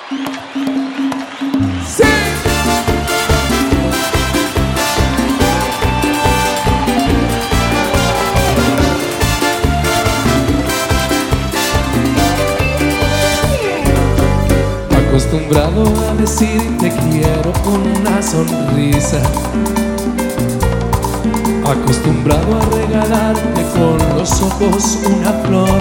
Sí. Acostumbrado a decir te quiero con una sonrisa, acostumbrado a regalarte con los ojos una flor.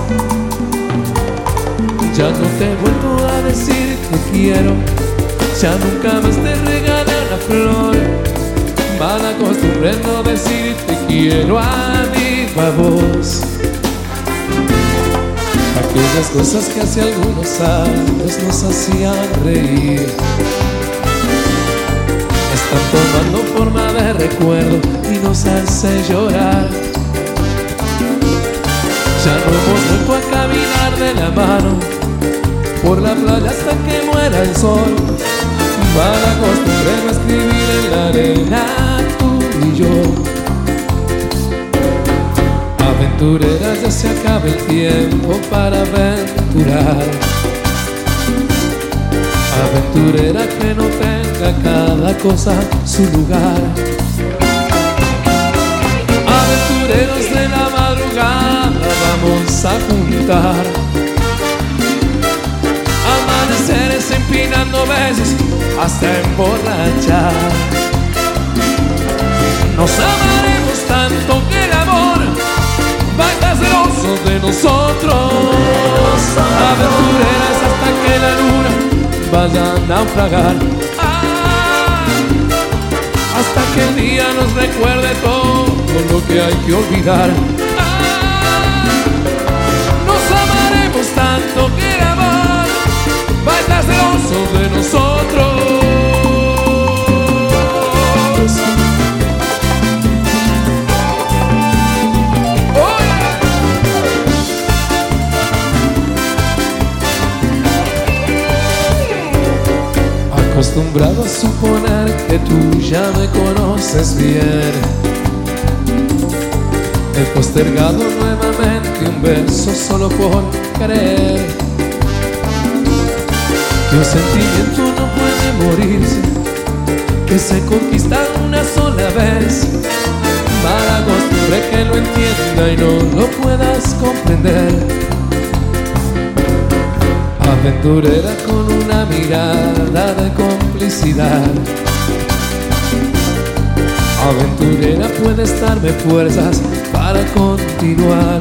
Ya no te vuelvo a decir te quiero, ya nunca más te regalé una flor. Mal acostumbré a no decir te quiero a viva voz. Aquellas cosas que hace algunos años nos hacían reír están tomando forma de recuerdo y nos hace llorar. Ya no hemos vuelto a caminar de la mano por la playa hasta que muera el sol. Mal acostumbré a escribir en la arena tú y yo. Aventureras, ya se acaba el tiempo para aventurar. Aventurera que no tenga cada cosa su lugar. Aventureros de la madrugada, vamos a juntar amaneceres empinando besos hasta emborrachar. Nos amaremos tanto que el amor va a estar celoso de nosotros. Aventureras hasta que la luna vaya a naufragar. Hasta que el día nos recuerde todo lo que hay que olvidar. Nos amaremos tanto que el amor va a estar celoso de nosotros. Acostumbrado a suponer que tú ya me conoces bien, he postergado nuevamente un beso solo por creer que un sentimiento no puede morirse, que se conquista una sola vez. Mal acostumbré que lo entienda y no lo puedas comprender. Aventurera con una mirada de complicidad, aventurera puedes darme fuerzas para continuar.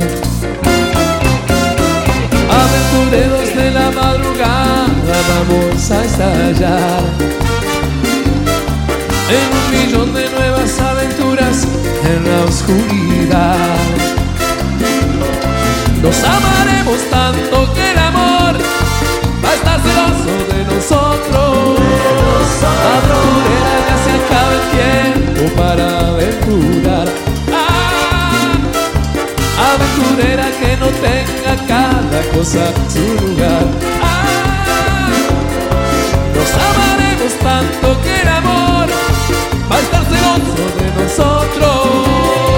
Aventureros de la madrugada, vamos a estallar en un millón de nuevas aventuras en la oscuridad. Nos amaremos tanto que el amor va a estar celoso de nosotros. Aventurera, ya se acaba el tiempo para aventurar. Aventurera que no tenga cada cosa su lugar. Nos amaremos tanto que el amor va a estar celoso de nosotros.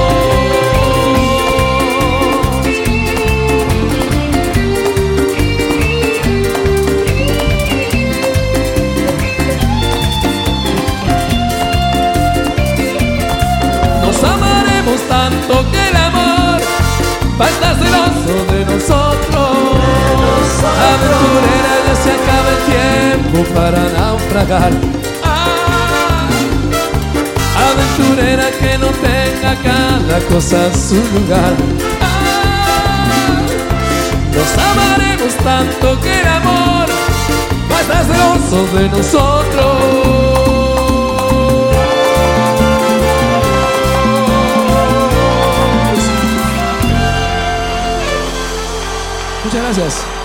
Tanto que el amor va a estar celoso de nosotros. Aventurera, ya se acaba el tiempo para naufragar. Aventurera que no tenga cada cosa su lugar. Nos amaremos tanto que el amor va a estar celoso de nosotros. Muchas gracias.